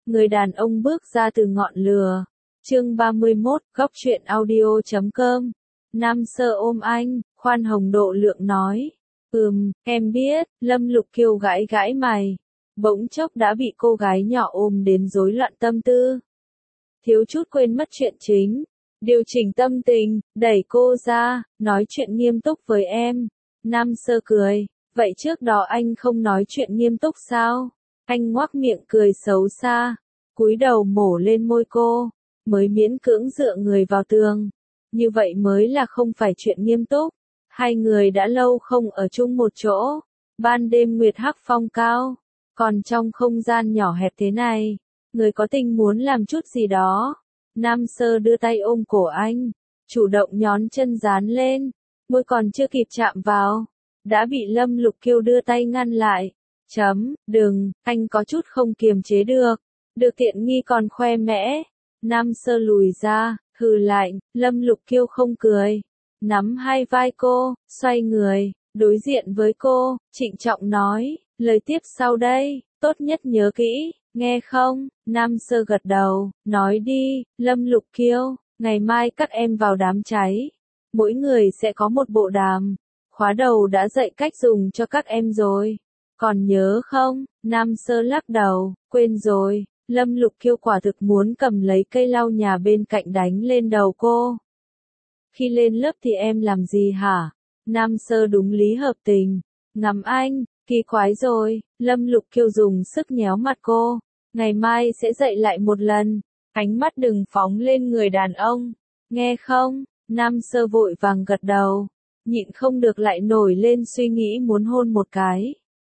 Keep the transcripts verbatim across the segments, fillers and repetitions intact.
Người đàn ông bước ra từ ngọn lửa. Chương ba mươi mốt, góc truyện audio chấm com. Nam Sơ ôm anh, khoan hồng độ lượng nói. Ừm, em biết, Lâm Lục Kiều gãi gãi mày. Bỗng chốc đã bị cô gái nhỏ ôm đến rối loạn tâm tư. Thiếu chút quên mất chuyện chính. Điều chỉnh tâm tình, đẩy cô ra, nói chuyện nghiêm túc với em. Nam Sơ cười, vậy trước đó anh không nói chuyện nghiêm túc sao? Anh ngoác miệng cười xấu xa, cúi đầu mổ lên môi cô, mới miễn cưỡng dựa người vào tường. Như vậy mới là không phải chuyện nghiêm túc. Hai người đã lâu không ở chung một chỗ. Ban đêm nguyệt hắc phong cao, còn trong không gian nhỏ hẹp thế này, người có tình muốn làm chút gì đó. Nam Sơ đưa tay ôm cổ anh, chủ động nhón chân dán lên, môi còn chưa kịp chạm vào, đã bị Lâm Lục Kiều đưa tay ngăn lại. Chấm, đừng, anh có chút không kiềm chế được, được tiện nghi còn khoe mẽ. Nam Sơ lùi ra, hừ lạnh, Lâm Lục Kiều không cười, nắm hai vai cô, xoay người, đối diện với cô, trịnh trọng nói, lời tiếp sau đây, tốt nhất nhớ kỹ, nghe không? Nam Sơ gật đầu, nói đi, Lâm Lục Kiều, ngày mai các em vào đám cháy, mỗi người sẽ có một bộ đàm, khóa đầu đã dạy cách dùng cho các em rồi. Còn nhớ không? Nam Sơ lắc đầu, quên rồi. Lâm Lục Kiều quả thực muốn cầm lấy cây lau nhà bên cạnh đánh lên đầu cô. Khi lên lớp thì em làm gì hả? Nam Sơ đúng lý hợp tình. Ngắm anh, kỳ quái rồi. Lâm Lục Kiều dùng sức nhéo mặt cô. Ngày mai sẽ dạy lại một lần. Ánh mắt đừng phóng lên người đàn ông. Nghe không? Nam Sơ vội vàng gật đầu. Nhịn không được lại nổi lên suy nghĩ muốn hôn một cái.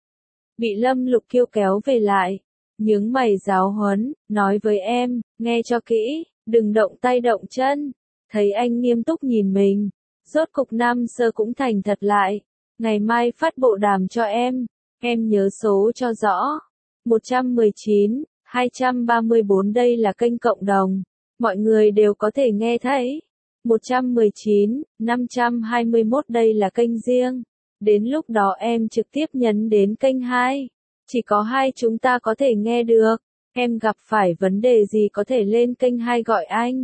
Bị Lâm Lục Kiều kéo về lại, nhướng mày giáo huấn, nói với em, nghe cho kỹ, đừng động tay động chân. Thấy anh nghiêm túc nhìn mình, rốt cục Nam Sơ cũng thành thật lại. Ngày mai phát bộ đàm cho em, em nhớ số cho rõ. một trăm mười chín, hai trăm ba mươi bốn đây là kênh cộng đồng, mọi người đều có thể nghe thấy. một trăm mười chín, năm trăm hai mươi mốt đây là kênh riêng. Đến lúc đó em trực tiếp nhấn đến kênh hai. Chỉ có hai chúng ta có thể nghe được. Em gặp phải vấn đề gì có thể lên kênh hai gọi anh.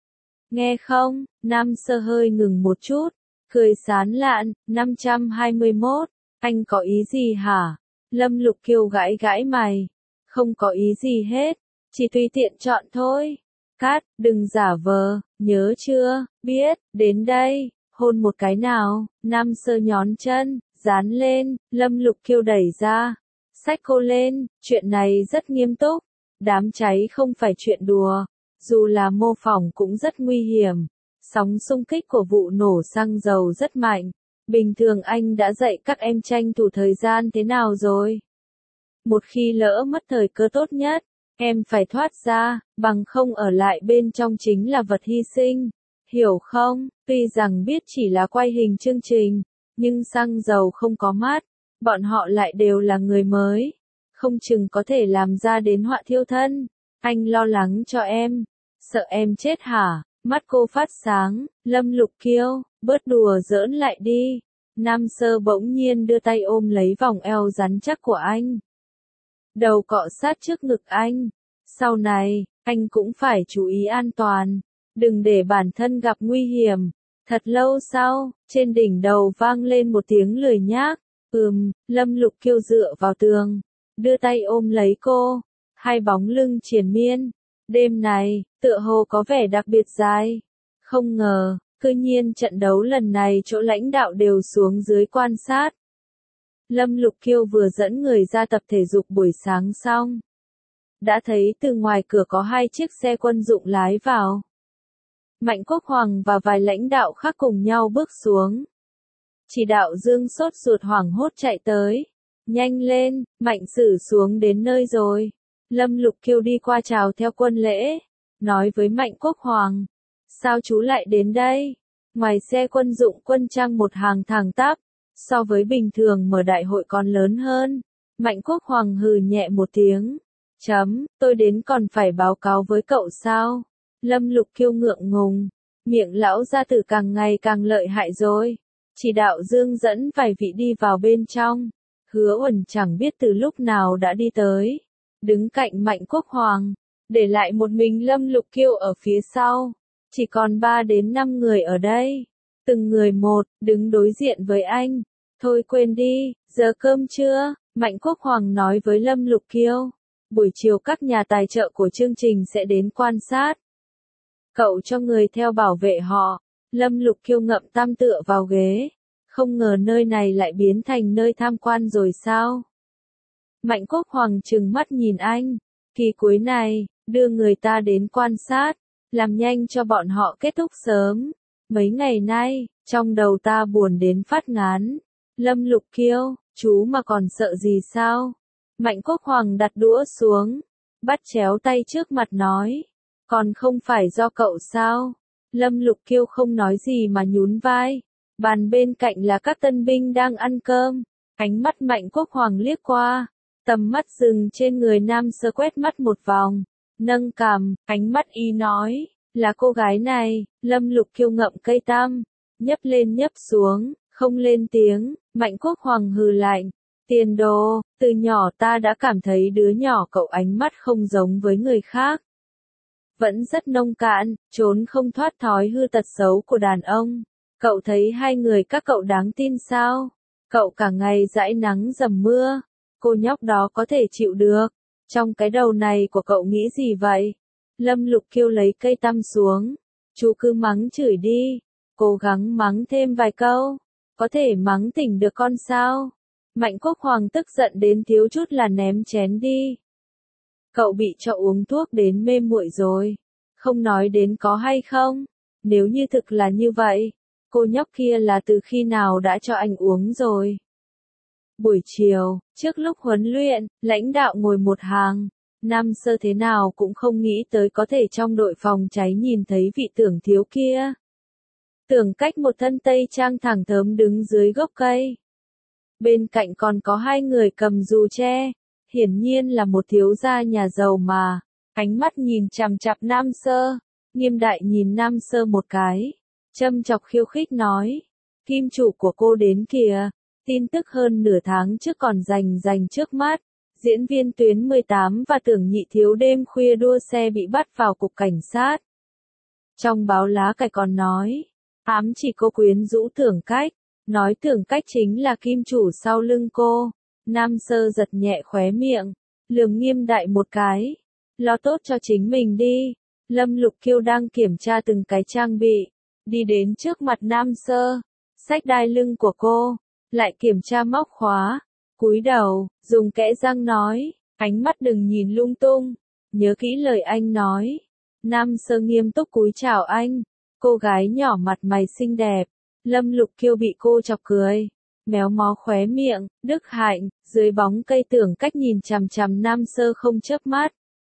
Nghe không? Nam Sơ hơi ngừng một chút. Cười sán lạn, năm trăm hai mươi mốt. Anh có ý gì hả? Lâm Lục Kiều gãi gãi mày. Không có ý gì hết. Chỉ tùy tiện chọn thôi. Cát, đừng giả vờ, nhớ chưa? Biết, đến đây. Hôn một cái nào. Nam Sơ nhón chân, dán lên, Lâm Lục Kiều đẩy ra. Xách cô lên, chuyện này rất nghiêm túc. Đám cháy không phải chuyện đùa. Dù là mô phỏng cũng rất nguy hiểm. Sóng xung kích của vụ nổ xăng dầu rất mạnh. Bình thường anh đã dạy các em tranh thủ thời gian thế nào rồi? Một khi lỡ mất thời cơ tốt nhất, em phải thoát ra, bằng không ở lại bên trong chính là vật hy sinh. Hiểu không? Tuy rằng biết chỉ là quay hình chương trình, nhưng xăng dầu không có mắt, bọn họ lại đều là người mới, không chừng có thể làm ra đến họa thiêu thân. Anh lo lắng cho em, sợ em chết hả? Mắt cô phát sáng, Lâm Lục Kiều, bớt đùa giỡn lại đi. Nam Sơ bỗng nhiên đưa tay ôm lấy vòng eo rắn chắc của anh. Đầu cọ sát trước ngực anh. Sau này, anh cũng phải chú ý an toàn. Đừng để bản thân gặp nguy hiểm. Thật lâu sau, trên đỉnh đầu vang lên một tiếng lười nhác. Ừm, Lâm Lục Kiều dựa vào tường, đưa tay ôm lấy cô. Hai bóng lưng triền miên. Đêm này, tựa hồ có vẻ đặc biệt dài. Không ngờ, cư nhiên trận đấu lần này chỗ lãnh đạo đều xuống dưới quan sát. Lâm Lục Kiều vừa dẫn người ra tập thể dục buổi sáng xong. Đã thấy từ ngoài cửa có hai chiếc xe quân dụng lái vào. Mạnh Quốc Hoàng và vài lãnh đạo khác cùng nhau bước xuống. Chỉ đạo Dương sốt ruột hoảng hốt chạy tới. Nhanh lên, Mạnh Sử xuống đến nơi rồi. Lâm Lục Kiều đi qua chào theo quân lễ. Nói với Mạnh Quốc Hoàng. Sao chú lại đến đây? Ngoài xe quân dụng quân trang một hàng thẳng tắp. So với bình thường mở đại hội còn lớn hơn. Mạnh Quốc Hoàng hừ nhẹ một tiếng. Chấm, tôi đến còn phải báo cáo với cậu sao? Lâm Lục Kiều ngượng ngùng. Miệng lão gia tử càng ngày càng lợi hại rồi. Chỉ đạo Dương dẫn vài vị đi vào bên trong. Hứa Uẩn chẳng biết từ lúc nào đã đi tới. đứng cạnh Mạnh Quốc Hoàng, để lại một mình Lâm Lục Kiêu ở phía sau. Chỉ còn ba đến năm người ở đây, từng người một, đứng đối diện với anh. Thôi quên đi, giờ cơm trưa, Mạnh Quốc Hoàng nói với Lâm Lục Kiêu. Buổi chiều các nhà tài trợ của chương trình sẽ đến quan sát. Cậu cho người theo bảo vệ họ. Lâm Lục Kiêu ngậm tam tựa vào ghế. Không ngờ nơi này lại biến thành nơi tham quan rồi sao? Mạnh Quốc Hoàng trừng mắt nhìn anh. Kỳ cuối này, đưa người ta đến quan sát. Làm nhanh cho bọn họ kết thúc sớm. Mấy ngày nay, trong đầu ta buồn đến phát ngán. Lâm Lục Kiêu, chú mà còn sợ gì sao? Mạnh Quốc Hoàng đặt đũa xuống, bắt chéo tay trước mặt nói. Còn không phải do cậu sao? Lâm Lục Kiêu không nói gì mà nhún vai. Bàn bên cạnh là các tân binh đang ăn cơm. Ánh mắt Mạnh Quốc Hoàng liếc qua. Tầm mắt dừng trên người nam sơ quét mắt một vòng. Nâng cằm, ánh mắt y nói. Là cô gái này. Lâm Lục Kiêu ngậm cây tam. Nhấp lên nhấp xuống, không lên tiếng. Mạnh Quốc Hoàng hừ lạnh. Tiền đồ, từ nhỏ ta đã cảm thấy đứa nhỏ cậu ánh mắt không giống với người khác. Vẫn rất nông cạn, trốn không thoát thói hư tật xấu của đàn ông. Cậu thấy hai người các cậu đáng tin sao? Cậu cả ngày dãi nắng dầm mưa. Cô nhóc đó có thể chịu được. Trong cái đầu này của cậu nghĩ gì vậy? Lâm Lục Kiêu lấy cây tăm xuống. Chú cứ mắng chửi đi. Cố gắng mắng thêm vài câu. Có thể mắng tỉnh được con sao? Mạnh Quốc Hoàng tức giận đến thiếu chút là ném chén đi. Cậu bị cho uống thuốc đến mê muội rồi. Không nói đến có hay không. Nếu như thực là như vậy, cô nhóc kia là từ khi nào đã cho anh uống rồi. Buổi chiều, trước lúc huấn luyện, lãnh đạo ngồi một hàng. Nam sơ thế nào cũng không nghĩ tới có thể trong đội phòng cháy nhìn thấy vị Tưởng thiếu kia. Tưởng Cách một thân tây trang thẳng thớm đứng dưới gốc cây. Bên cạnh còn có hai người cầm dù tre, hiển nhiên là một thiếu gia nhà giàu mà. Ánh mắt nhìn chằm chằm Nam Sơ, Nghiêm Đại nhìn Nam Sơ một cái, châm chọc khiêu khích nói, kim chủ của cô đến kìa, tin tức hơn nửa tháng trước còn rành rành trước mắt, diễn viên Tuyến mười tám và Tưởng Nhị thiếu đêm khuya đua xe bị bắt vào cục cảnh sát. Trong báo lá cải còn nói, ám chỉ cô quyến rũ Tưởng Cách. Nói Tưởng Cách chính là kim chủ sau lưng cô. Nam Sơ giật nhẹ khóe miệng, lườm Nghiêm Đại một cái. Lo tốt cho chính mình đi. Lâm Lục Kiêu đang kiểm tra từng cái trang bị. Đi đến trước mặt Nam Sơ. Xách đai lưng của cô. Lại kiểm tra móc khóa. Cúi đầu, dùng kẽ răng nói. Ánh mắt đừng nhìn lung tung. Nhớ kỹ lời anh nói. Nam Sơ nghiêm túc cúi chào anh. Cô gái nhỏ mặt mày xinh đẹp. Lâm Lục Kiêu bị cô chọc cười, méo mó khóe miệng. Đức Hạnh, dưới bóng cây Tưởng Cách nhìn chằm chằm Nam Sơ không chớp mắt.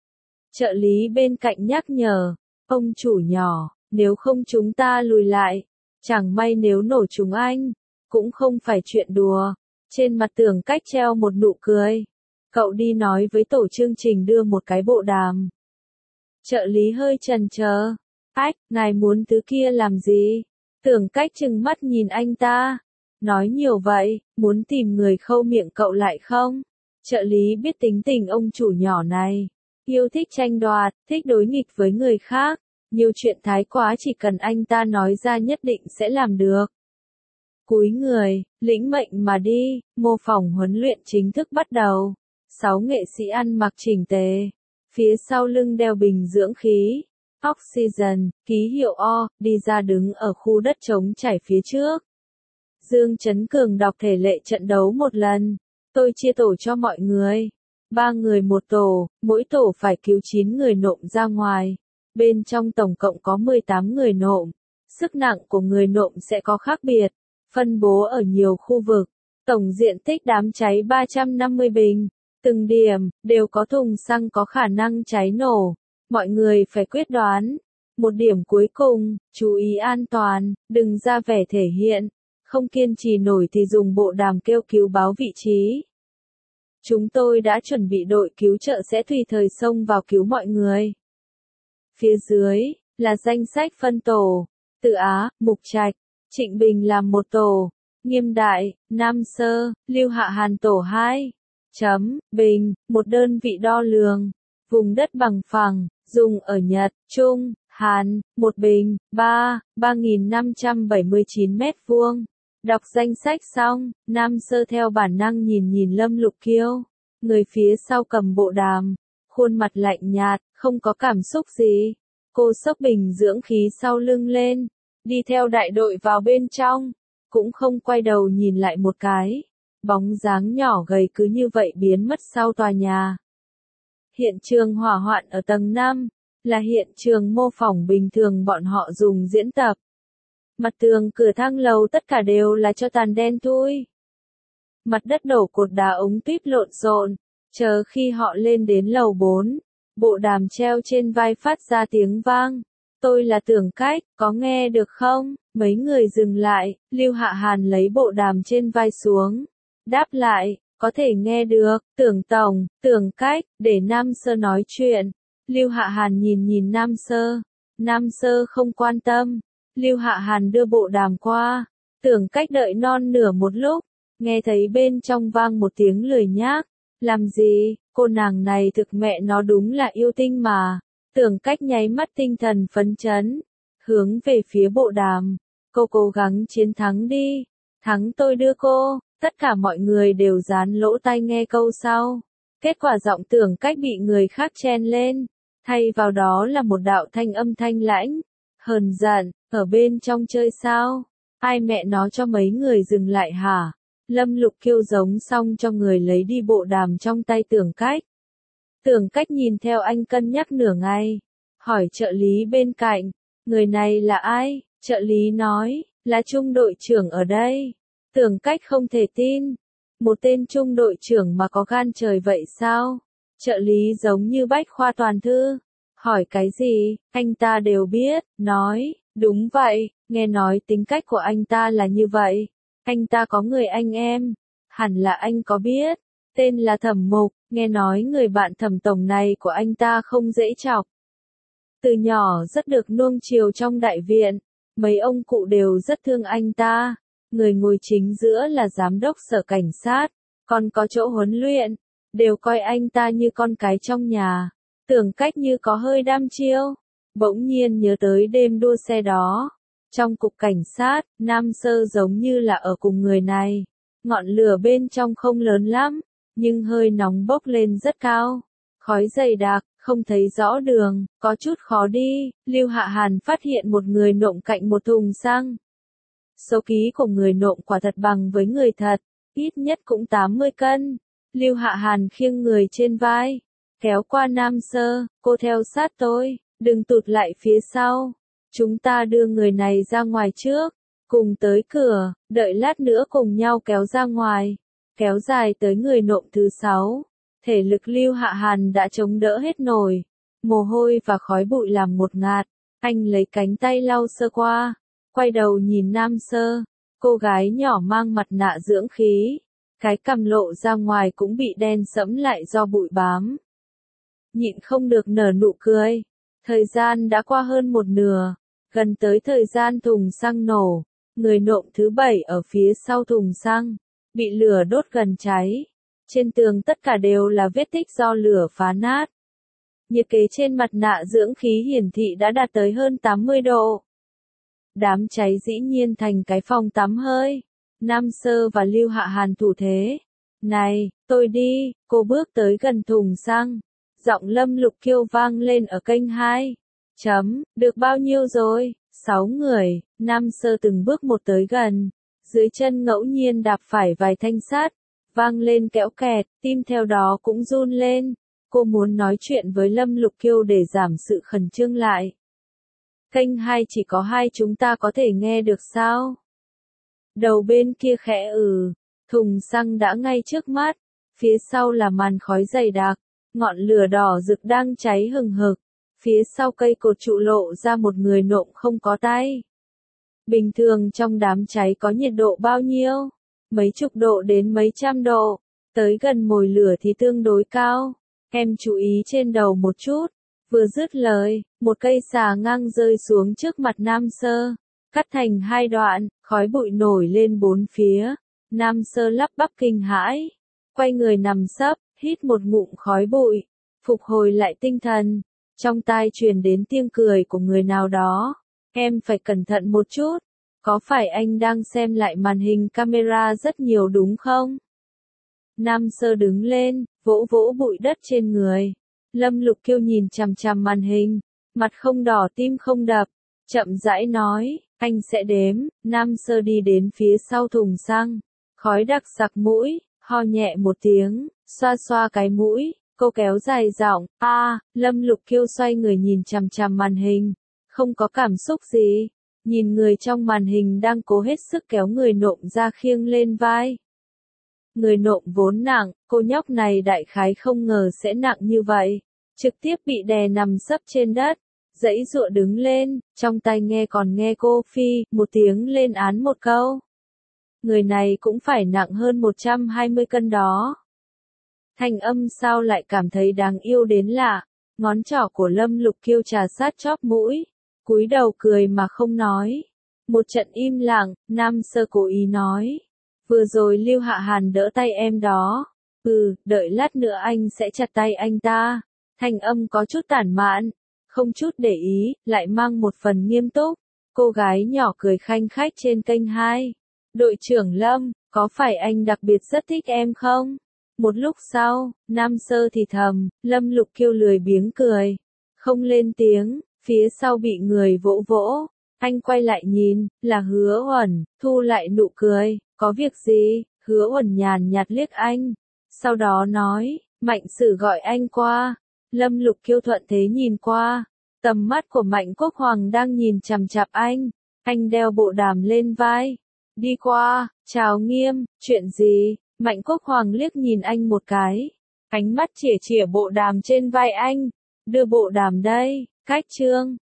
Trợ lý bên cạnh nhắc nhở, ông chủ nhỏ, nếu không chúng ta lùi lại, chẳng may nếu nổ chúng anh, cũng không phải chuyện đùa. Trên mặt Tưởng Cách treo một nụ cười. Cậu đi nói với tổ chương trình đưa một cái bộ đàm. Trợ lý hơi chần chờ. Ách, ngài muốn thứ kia làm gì? Tưởng Cách trừng mắt nhìn anh ta. Nói nhiều vậy, muốn tìm người khâu miệng cậu lại không? Trợ lý biết tính tình ông chủ nhỏ này. Yêu thích tranh đoạt, thích đối nghịch với người khác. Nhiều chuyện thái quá chỉ cần anh ta nói ra nhất định sẽ làm được. Cúi người, lĩnh mệnh mà đi, mô phỏng huấn luyện chính thức bắt đầu. Sáu nghệ sĩ ăn mặc chỉnh tề. Phía sau lưng đeo bình dưỡng khí. Oxygen, ký hiệu O, đi ra đứng ở khu đất trống trải phía trước. Dương Chấn Cường đọc thể lệ trận đấu một lần. Tôi chia tổ cho mọi người. Ba người một tổ, mỗi tổ phải cứu chín người nộm ra ngoài. Bên trong tổng cộng có mười tám người nộm. Sức nặng của người nộm sẽ có khác biệt. Phân bố ở nhiều khu vực. Tổng diện tích đám cháy ba trăm năm mươi bình. Từng điểm, đều có thùng xăng có khả năng cháy nổ. Mọi người phải quyết đoán. Một điểm cuối cùng, chú ý an toàn, đừng ra vẻ thể hiện. Không kiên trì nổi thì dùng bộ đàm kêu cứu báo vị trí. Chúng tôi đã chuẩn bị đội cứu trợ sẽ tùy thời xông vào cứu mọi người. Phía dưới, là danh sách phân tổ. Từ Á, Mục Trạch, Trịnh Bình làm một tổ. Nghiêm Đại, Nam Sơ, Lưu Hạ Hàn tổ hai. Chấm, bình, một đơn vị đo lường. Vùng đất bằng phẳng, dùng ở Nhật, Trung, Hàn, một bình, ba, ba nghìn năm trăm bảy mươi chín mét vuông. Đọc danh sách xong, Nam Sơ theo bản năng nhìn nhìn Lâm Lục Kiêu. Người phía sau cầm bộ đàm, khuôn mặt lạnh nhạt, không có cảm xúc gì. Cô xốc bình dưỡng khí sau lưng lên, đi theo đại đội vào bên trong, cũng không quay đầu nhìn lại một cái. Bóng dáng nhỏ gầy cứ như vậy biến mất sau tòa nhà. Hiện trường hỏa hoạn ở tầng năm, là hiện trường mô phỏng bình thường bọn họ dùng diễn tập. Mặt tường cửa thang lầu tất cả đều là cho tàn đen thui. Mặt đất đổ cột đá ống tuyếp lộn xộn, chờ khi họ lên đến lầu bốn, bộ đàm treo trên vai phát ra tiếng vang. Tôi là Tưởng Cách, có nghe được không? Mấy người dừng lại, Lưu Hạ Hàn lấy bộ đàm trên vai xuống. Đáp lại, có thể nghe được, Tưởng Tổng, Tưởng Cách, để Nam Sơ nói chuyện. Lưu Hạ Hàn nhìn nhìn Nam Sơ. Nam Sơ không quan tâm. Lưu Hạ Hàn đưa bộ đàm qua. Tưởng Cách đợi non nửa một lúc, nghe thấy bên trong vang một tiếng lười nhác. Làm gì, cô nàng này thực mẹ nó đúng là yêu tinh mà. Tưởng Cách nháy mắt tinh thần phấn chấn, hướng về phía bộ đàm. Cô cố gắng chiến thắng đi. Thắng tôi đưa cô. Tất cả mọi người đều dán lỗ tai nghe câu sau. Kết quả giọng Tưởng Cách bị người khác chen lên. Thay vào đó là một đạo thanh âm thanh lãnh. Hờn giận, ở bên trong chơi sao? Ai mẹ nó cho mấy người dừng lại hả? Lâm Lục Kiêu giống xong cho người lấy đi bộ đàm trong tay Tưởng Cách. Tưởng Cách nhìn theo anh cân nhắc nửa ngày. Hỏi trợ lý bên cạnh. Người này là ai? Trợ lý nói, là trung đội trưởng ở đây. Tưởng Cách không thể tin. Một tên trung đội trưởng mà có gan trời vậy sao? Trợ lý giống như bách khoa toàn thư. Hỏi cái gì, anh ta đều biết, nói, đúng vậy, nghe nói tính cách của anh ta là như vậy. Anh ta có người anh em, hẳn là anh có biết, tên là Thẩm Mục, nghe nói người bạn Thẩm Tổng này của anh ta không dễ chọc. Từ nhỏ rất được nuông chiều trong đại viện, mấy ông cụ đều rất thương anh ta. Người ngồi chính giữa là giám đốc sở cảnh sát, còn có chỗ huấn luyện, đều coi anh ta như con cái trong nhà. Tưởng Cách như có hơi đam chiêu, bỗng nhiên nhớ tới đêm đua xe đó. Trong cục cảnh sát, Nam Sơ giống như là ở cùng người này. Ngọn lửa bên trong không lớn lắm, nhưng hơi nóng bốc lên rất cao. Khói dày đặc, không thấy rõ đường, có chút khó đi. Lưu Hạ Hàn phát hiện một người nộm cạnh một thùng xăng. Số ký của người nộm quả thật bằng với người thật, ít nhất cũng tám mươi cân. Lưu Hạ Hàn khiêng người trên vai, kéo qua Nam Sơ, cô theo sát tôi, đừng tụt lại phía sau. Chúng ta đưa người này ra ngoài trước, cùng tới cửa, đợi lát nữa cùng nhau kéo ra ngoài. Kéo dài tới người nộm thứ sáu. Thể lực Lưu Hạ Hàn đã chống đỡ hết nổi. Mồ hôi và khói bụi làm ngột ngạt. Anh lấy cánh tay lau sơ qua. Quay đầu nhìn Nam Sơ. Cô gái nhỏ mang mặt nạ dưỡng khí. Cái cằm lộ ra ngoài cũng bị đen sẫm lại do bụi bám. Nhịn không được nở nụ cười. Thời gian đã qua hơn một nửa. Gần tới thời gian thùng xăng nổ. Người nộm thứ bảy ở phía sau thùng xăng. Bị lửa đốt gần cháy. Trên tường tất cả đều là vết tích do lửa phá nát. Nhiệt kế trên mặt nạ dưỡng khí hiển thị đã đạt tới hơn tám mươi độ. Đám cháy dĩ nhiên thành cái phòng tắm hơi. Nam Sơ và Lưu Hạ Hàn thủ thế. Này, tôi đi, cô bước tới gần thùng xăng. Giọng Lâm Lục Kiêu vang lên ở kênh hai. Chấm, được bao nhiêu rồi? Sáu người. Nam Sơ từng bước một tới gần. Dưới chân ngẫu nhiên đạp phải vài thanh sắt. Vang lên kẽo kẹt, tim theo đó cũng run lên. Cô muốn nói chuyện với Lâm Lục Kiêu để giảm sự khẩn trương lại. Kênh hai chỉ có hai chúng ta có thể nghe được sao? Đầu bên kia khẽ ừ. Thùng xăng đã ngay trước mắt. Phía sau là màn khói dày đặc. Ngọn lửa đỏ rực đang cháy hừng hực. Phía sau cây cột trụ lộ ra một người nộm không có tay. Bình thường trong đám cháy có nhiệt độ bao nhiêu? Mấy chục độ đến mấy trăm độ. Tới gần mồi lửa thì tương đối cao. Em chú ý trên đầu một chút. Vừa dứt lời, một cây xà ngang rơi xuống trước mặt Nam Sơ. Cắt thành hai đoạn, khói bụi nổi lên bốn phía. Nam Sơ lắp bắp kinh hãi. quay người nằm sấp, hít một ngụm khói bụi, phục hồi lại tinh thần. Trong tai truyền đến tiếng cười của người nào đó. Em phải cẩn thận một chút. Có phải anh đang xem lại màn hình camera rất nhiều đúng không? Nam Sơ đứng lên, vỗ vỗ bụi đất trên người. Lâm Lục Kiêu nhìn chằm chằm màn hình, mặt không đỏ tim không đập, chậm rãi nói, anh sẽ đếm. Nam Sơ đi đến phía sau thùng xăng, khói đặc sặc mũi, ho nhẹ một tiếng, xoa xoa cái mũi, cô kéo dài giọng, a, à, Lâm Lục Kiêu xoay người nhìn chằm chằm màn hình, không có cảm xúc gì, nhìn người trong màn hình đang cố hết sức kéo người nộm ra khiêng lên vai. Người nộm vốn nặng, cô nhóc này đại khái không ngờ sẽ nặng như vậy, trực tiếp bị đè nằm sấp trên đất, giãy giụa đứng lên, trong tai nghe còn nghe cô phi một tiếng lên án một câu. Người này cũng phải nặng hơn một trăm hai mươi cân đó. Thanh âm sao lại cảm thấy đáng yêu đến lạ, ngón trỏ của Lâm Lục Kiêu trà sát chóp mũi, cúi đầu cười mà không nói. Một trận im lặng, Nam Sơ cố ý nói. Vừa rồi Lưu Hạ Hàn đỡ tay em đó. Ừ, đợi lát nữa anh sẽ chặt tay anh ta. Thanh âm có chút tản mạn, không chút để ý, lại mang một phần nghiêm túc. Cô gái nhỏ cười khanh khách trên kênh hai. Đội trưởng Lâm, có phải anh đặc biệt rất thích em không? Một lúc sau, Nam Sơ thì thầm, Lâm Lục Kiêu lười biếng cười. Không lên tiếng, phía sau bị người vỗ vỗ. Anh quay lại nhìn, là Hứa Uẩn, thu lại nụ cười, có việc gì? Hứa Uẩn nhàn nhạt liếc anh. Sau đó nói, Mạnh Sử gọi anh qua. Lâm Lục Kiêu thuận thế nhìn qua. Tầm mắt của Mạnh Quốc Hoàng đang nhìn chằm chằm anh. Anh đeo bộ đàm lên vai. Đi qua, chào Nghiêm, chuyện gì? Mạnh Quốc Hoàng liếc nhìn anh một cái. Ánh mắt chỉa chỉa bộ đàm trên vai anh. Đưa bộ đàm đây, cách chương.